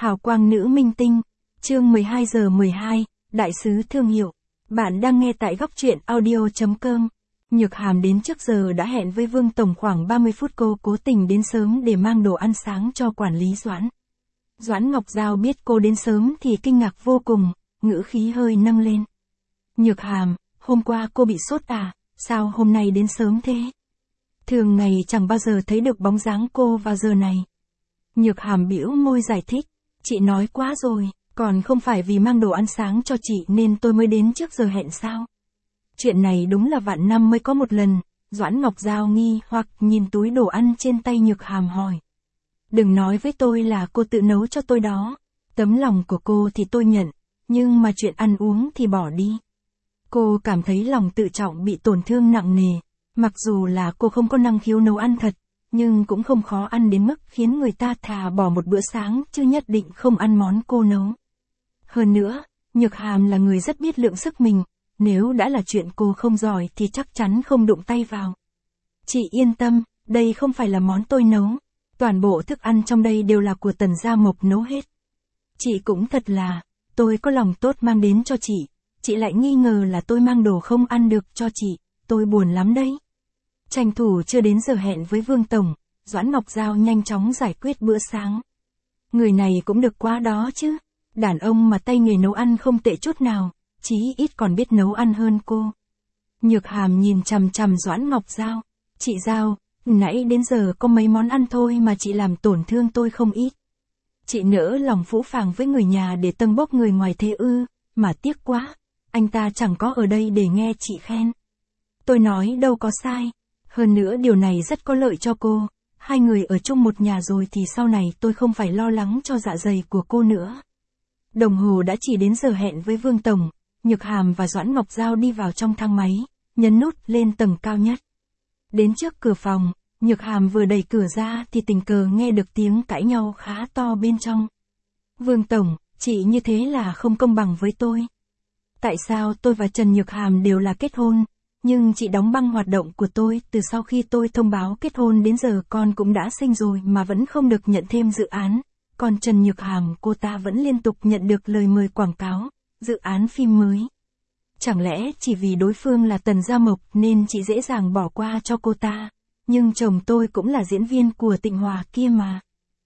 Hào quang nữ minh tinh, chương 12 giờ 12, đại sứ thương hiệu. Bạn đang nghe tại góc truyện audio.com. Nhược Hàm đến trước giờ đã hẹn với Vương Tổng khoảng 30 phút, cô cố tình đến sớm để mang đồ ăn sáng cho quản lý Doãn. Doãn Ngọc Giao biết cô đến sớm thì kinh ngạc vô cùng, ngữ khí hơi nâng lên. Nhược Hàm, hôm qua cô bị sốt à, sao hôm nay đến sớm thế? Thường ngày chẳng bao giờ thấy được bóng dáng cô vào giờ này. Nhược Hàm bĩu môi giải thích, chị nói quá rồi, còn không phải vì mang đồ ăn sáng cho chị nên tôi mới đến trước giờ hẹn sao? Chuyện này đúng là vạn năm mới có một lần. Doãn Ngọc Giao nghi hoặc nhìn túi đồ ăn trên tay Nhược Hàm hỏi. Đừng nói với tôi là cô tự nấu cho tôi đó. Tấm lòng của cô thì tôi nhận, nhưng mà chuyện ăn uống thì bỏ đi. Cô cảm thấy lòng tự trọng bị tổn thương nặng nề. Mặc dù là cô không có năng khiếu nấu ăn thật, nhưng cũng không khó ăn đến mức khiến người ta thà bỏ một bữa sáng chứ nhất định không ăn món cô nấu. Hơn nữa, Nhược Hàm là người rất biết lượng sức mình, nếu đã là chuyện cô không giỏi thì chắc chắn không đụng tay vào. Chị yên tâm, đây không phải là món tôi nấu, toàn bộ thức ăn trong đây đều là của Tần Gia Mộc nấu hết. Chị cũng thật là, tôi có lòng tốt mang đến cho chị lại nghi ngờ là tôi mang đồ không ăn được cho chị, tôi buồn lắm đấy. Tranh thủ chưa đến giờ hẹn với Vương Tổng, Doãn Ngọc Giao nhanh chóng giải quyết bữa sáng. Người này cũng được quá đó chứ, đàn ông mà tay nghề nấu ăn không tệ chút nào, chí ít còn biết nấu ăn hơn cô. Nhược Hàm nhìn chằm chằm Doãn Ngọc Giao, chị Giao, nãy đến giờ có mấy món ăn thôi mà chị làm tổn thương tôi không ít. Chị nỡ lòng phũ phàng với người nhà để tâng bốc người ngoài thế ư, mà tiếc quá, anh ta chẳng có ở đây để nghe chị khen. Tôi nói đâu có sai. Hơn nữa điều này rất có lợi cho cô, hai người ở chung một nhà rồi thì sau này tôi không phải lo lắng cho dạ dày của cô nữa. Đồng hồ đã chỉ đến giờ hẹn với Vương Tổng, Nhược Hàm và Doãn Ngọc Giao đi vào trong thang máy, nhấn nút lên tầng cao nhất. Đến trước cửa phòng, Nhược Hàm vừa đẩy cửa ra thì tình cờ nghe được tiếng cãi nhau khá to bên trong. Vương Tổng, chị như thế là không công bằng với tôi. Tại sao tôi và Trần Nhược Hàm đều là kết hôn? Nhưng chị đóng băng hoạt động của tôi, từ sau khi tôi thông báo kết hôn đến giờ con cũng đã sinh rồi mà vẫn không được nhận thêm dự án. Còn Trần Nhược Hàm cô ta vẫn liên tục nhận được lời mời quảng cáo, dự án phim mới. Chẳng lẽ chỉ vì đối phương là Tần Gia Mộc nên chị dễ dàng bỏ qua cho cô ta? Nhưng chồng tôi cũng là diễn viên của Tịnh Hòa kia mà.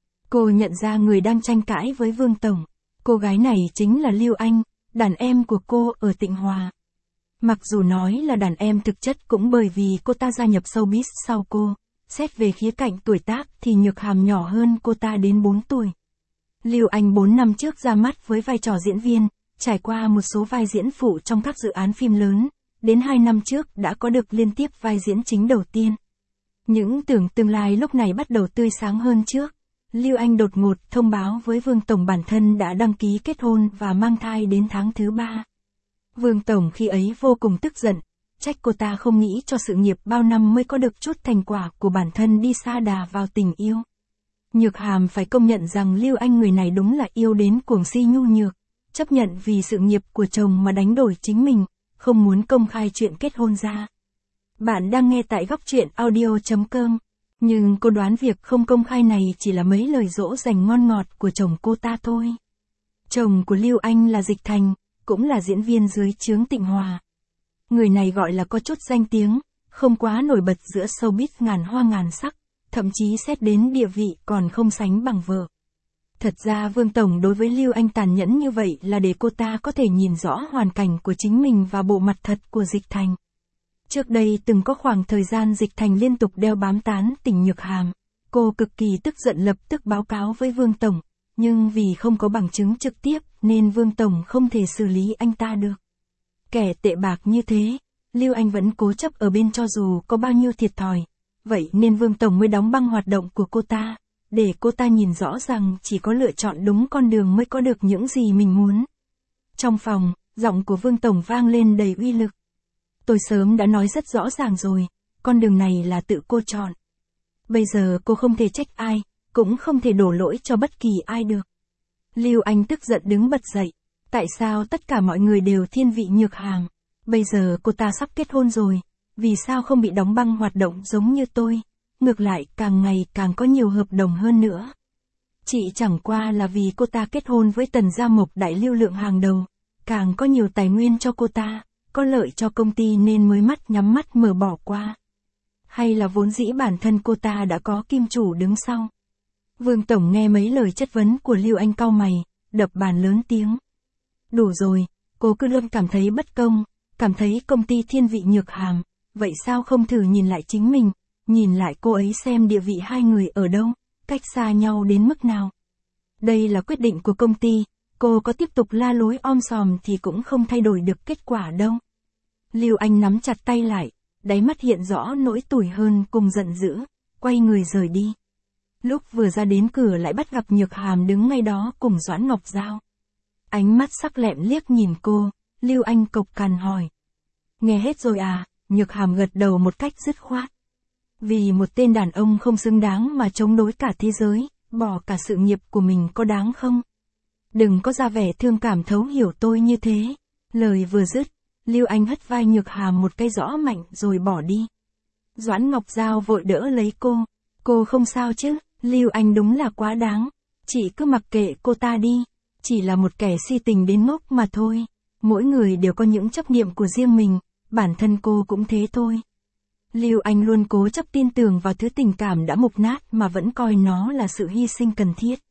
Cô nhận ra người đang tranh cãi với Vương Tổng. Cô gái này chính là Lưu Anh, đàn em của cô ở Tịnh Hòa. Mặc dù nói là đàn em thực chất cũng bởi vì cô ta gia nhập showbiz sau cô, xét về khía cạnh tuổi tác thì Nhược Hàm nhỏ hơn cô ta đến 4 tuổi. Lưu Anh 4 năm trước ra mắt với vai trò diễn viên, trải qua một số vai diễn phụ trong các dự án phim lớn, đến 2 năm trước đã có được liên tiếp vai diễn chính đầu tiên. Những tưởng tương lai lúc này bắt đầu tươi sáng hơn trước. Lưu Anh đột ngột thông báo với Vương Tổng bản thân đã đăng ký kết hôn và mang thai đến tháng thứ 3. Vương Tổng khi ấy vô cùng tức giận, trách cô ta không nghĩ cho sự nghiệp bao năm mới có được chút thành quả của bản thân đi sa đà vào tình yêu. Nhược Hàm phải công nhận rằng Lưu Anh người này đúng là yêu đến cuồng si nhu nhược, chấp nhận vì sự nghiệp của chồng mà đánh đổi chính mình, không muốn công khai chuyện kết hôn ra. Bạn đang nghe tại góc truyện audio.com, nhưng cô đoán việc không công khai này chỉ là mấy lời dỗ dành ngon ngọt của chồng cô ta thôi. Chồng của Lưu Anh là Dịch Thành, cũng là diễn viên dưới trướng Tịnh Hòa. Người này gọi là có chút danh tiếng, không quá nổi bật giữa showbiz ngàn hoa ngàn sắc, thậm chí xét đến địa vị còn không sánh bằng vợ. Thật ra Vương Tổng đối với Lưu Anh tàn nhẫn như vậy là để cô ta có thể nhìn rõ hoàn cảnh của chính mình và bộ mặt thật của Dịch Thành. Trước đây từng có khoảng thời gian Dịch Thành liên tục đeo bám tán tỉnh Nhược Hàm, cô cực kỳ tức giận lập tức báo cáo với Vương Tổng. Nhưng vì không có bằng chứng trực tiếp nên Vương Tổng không thể xử lý anh ta được. Kẻ tệ bạc như thế, Lưu Anh vẫn cố chấp ở bên cho dù có bao nhiêu thiệt thòi. Vậy nên Vương Tổng mới đóng băng hoạt động của cô ta, để cô ta nhìn rõ rằng chỉ có lựa chọn đúng con đường mới có được những gì mình muốn. Trong phòng, giọng của Vương Tổng vang lên đầy uy lực. Tôi sớm đã nói rất rõ ràng rồi, con đường này là tự cô chọn. Bây giờ cô không thể trách ai, cũng không thể đổ lỗi cho bất kỳ ai được. Lưu Anh tức giận đứng bật dậy. Tại sao tất cả mọi người đều thiên vị Nhược Hàm? Bây giờ cô ta sắp kết hôn rồi, vì sao không bị đóng băng hoạt động giống như tôi? Ngược lại càng ngày càng có nhiều hợp đồng hơn nữa. Chị chẳng qua là vì cô ta kết hôn với Tần Gia Mộc đại lưu lượng hàng đầu, càng có nhiều tài nguyên cho cô ta, có lợi cho công ty nên mới mắt nhắm mắt mở bỏ qua. Hay là vốn dĩ bản thân cô ta đã có kim chủ đứng sau? Vương Tổng nghe mấy lời chất vấn của Lưu Anh cau mày, đập bàn lớn tiếng. Đủ rồi, cô cứ luôn cảm thấy bất công, cảm thấy công ty thiên vị Nhược Hàm, vậy sao không thử nhìn lại chính mình, nhìn lại cô ấy xem địa vị hai người ở đâu, cách xa nhau đến mức nào. Đây là quyết định của công ty, cô có tiếp tục la lối om sòm thì cũng không thay đổi được kết quả đâu. Lưu Anh nắm chặt tay lại, đáy mắt hiện rõ nỗi tủi hơn cùng giận dữ, quay người rời đi. Lúc vừa ra đến cửa lại bắt gặp Nhược Hàm đứng ngay đó cùng Doãn Ngọc Giao. Ánh mắt sắc lẹm liếc nhìn cô, Lưu Anh cộc cằn hỏi. Nghe hết rồi à? Nhược Hàm gật đầu một cách dứt khoát. Vì một tên đàn ông không xứng đáng mà chống đối cả thế giới, bỏ cả sự nghiệp của mình có đáng không? Đừng có ra vẻ thương cảm thấu hiểu tôi như thế. Lời vừa dứt, Lưu Anh hất vai Nhược Hàm một cái rõ mạnh rồi bỏ đi. Doãn Ngọc Giao vội đỡ lấy cô. Cô không sao chứ? Lưu Anh đúng là quá đáng. Chị cứ mặc kệ cô ta đi. Chỉ là một kẻ si tình đến ngốc mà thôi. Mỗi người đều có những chấp niệm của riêng mình, bản thân cô cũng thế thôi. Lưu Anh luôn cố chấp tin tưởng vào thứ tình cảm đã mục nát mà vẫn coi nó là sự hy sinh cần thiết.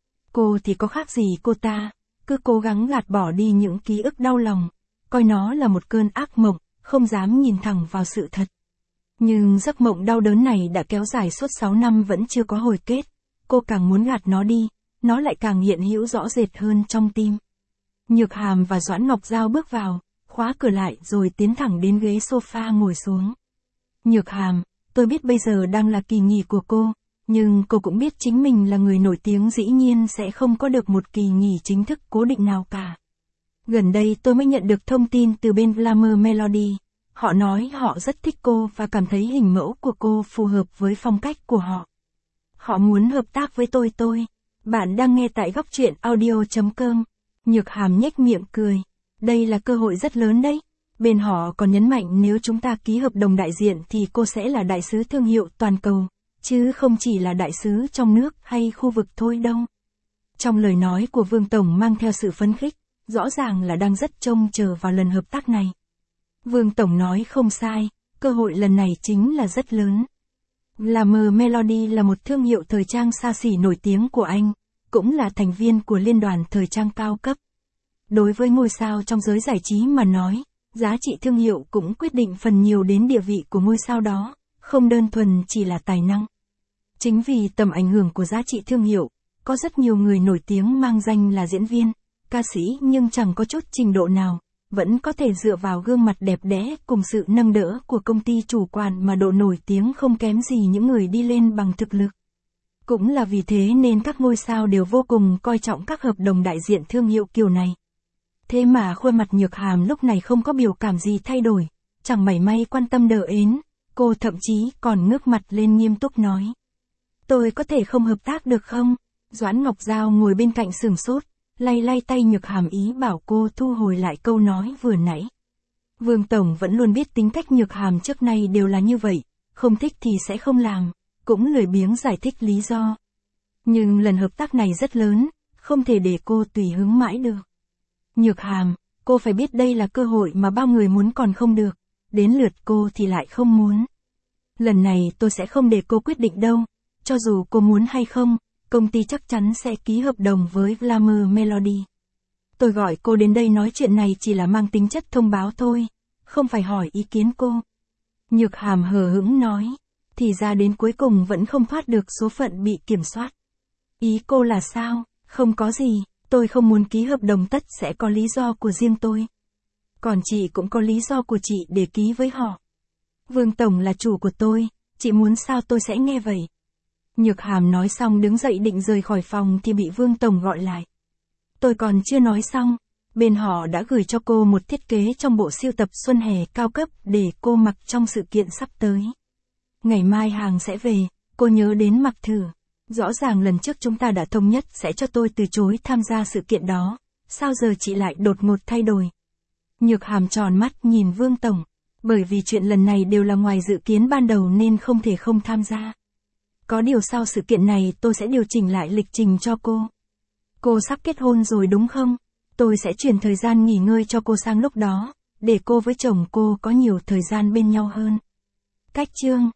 Cô thì có khác gì cô ta, cứ cố gắng gạt bỏ đi những ký ức đau lòng, coi nó là một cơn ác mộng, không dám nhìn thẳng vào sự thật. Nhưng giấc mộng đau đớn này đã kéo dài suốt 6 năm vẫn chưa có hồi kết, cô càng muốn gạt nó đi, nó lại càng hiện hữu rõ rệt hơn trong tim. Nhược Hàm và Doãn Ngọc Giao bước vào, khóa cửa lại rồi tiến thẳng đến ghế sofa ngồi xuống. Nhược Hàm, tôi biết bây giờ đang là kỳ nghỉ của cô, nhưng cô cũng biết chính mình là người nổi tiếng dĩ nhiên sẽ không có được một kỳ nghỉ chính thức cố định nào cả. Gần đây tôi mới nhận được thông tin từ bên Glamour Melody. Họ nói họ rất thích cô và cảm thấy hình mẫu của cô phù hợp với phong cách của họ. Họ muốn hợp tác với tôi. Bạn đang nghe tại góc truyện audio.com. Nhược Hàm nhếch miệng cười. Đây là cơ hội rất lớn đấy. Bên họ còn nhấn mạnh nếu chúng ta ký hợp đồng đại diện thì cô sẽ là đại sứ thương hiệu toàn cầu, chứ không chỉ là đại sứ trong nước hay khu vực thôi đâu. Trong lời nói của Vương Tổng mang theo sự phấn khích, rõ ràng là đang rất trông chờ vào lần hợp tác này. Vương Tổng nói không sai, cơ hội lần này chính là rất lớn. Glamour Melody là một thương hiệu thời trang xa xỉ nổi tiếng của Anh, cũng là thành viên của liên đoàn thời trang cao cấp. Đối với ngôi sao trong giới giải trí mà nói, giá trị thương hiệu cũng quyết định phần nhiều đến địa vị của ngôi sao đó, không đơn thuần chỉ là tài năng. Chính vì tầm ảnh hưởng của giá trị thương hiệu, có rất nhiều người nổi tiếng mang danh là diễn viên, ca sĩ nhưng chẳng có chút trình độ nào, vẫn có thể dựa vào gương mặt đẹp đẽ cùng sự nâng đỡ của công ty chủ quản mà độ nổi tiếng không kém gì những người đi lên bằng thực lực. Cũng là vì thế nên các ngôi sao đều vô cùng coi trọng các hợp đồng đại diện thương hiệu kiểu này. Thế mà khuôn mặt Nhược Hàm lúc này không có biểu cảm gì thay đổi, chẳng mảy may quan tâm đờ ến, cô thậm chí còn ngước mặt lên nghiêm túc nói. Tôi có thể không hợp tác được không? Doãn Ngọc Giao ngồi bên cạnh sửng sốt, lay tay Nhược Hàm ý bảo cô thu hồi lại câu nói vừa nãy. Vương Tổng vẫn luôn biết tính cách Nhược Hàm trước nay đều là như vậy, không thích thì sẽ không làm, cũng lười biếng giải thích lý do. Nhưng lần hợp tác này rất lớn, không thể để cô tùy hứng mãi được. Nhược Hàm, cô phải biết đây là cơ hội mà bao người muốn còn không được, đến lượt cô thì lại không muốn. Lần này tôi sẽ không để cô quyết định đâu, cho dù cô muốn hay không, công ty chắc chắn sẽ ký hợp đồng với Glamour Melody. Tôi gọi cô đến đây nói chuyện này chỉ là mang tính chất thông báo thôi, không phải hỏi ý kiến cô. Nhược Hàm hờ hững nói, thì ra đến cuối cùng vẫn không thoát được số phận bị kiểm soát. Ý cô là sao? Không có gì, tôi không muốn ký hợp đồng tất sẽ có lý do của riêng tôi. Còn chị cũng có lý do của chị để ký với họ. Vương Tổng là chủ của tôi, chị muốn sao tôi sẽ nghe vậy. Nhược Hàm nói xong đứng dậy định rời khỏi phòng thì bị Vương Tổng gọi lại. Tôi còn chưa nói xong, bên họ đã gửi cho cô một thiết kế trong bộ sưu tập xuân hè cao cấp để cô mặc trong sự kiện sắp tới. Ngày mai hàng sẽ về, cô nhớ đến mặc thử. Rõ ràng lần trước chúng ta đã thống nhất sẽ cho tôi từ chối tham gia sự kiện đó, sao giờ chị lại đột ngột thay đổi? Nhược Hàm tròn mắt nhìn Vương Tổng, bởi vì chuyện lần này đều là ngoài dự kiến ban đầu nên không thể không tham gia. Có điều sau sự kiện này tôi sẽ điều chỉnh lại lịch trình cho cô. Cô sắp kết hôn rồi đúng không? Tôi sẽ chuyển thời gian nghỉ ngơi cho cô sang lúc đó, để cô với chồng cô có nhiều thời gian bên nhau hơn. Cách chương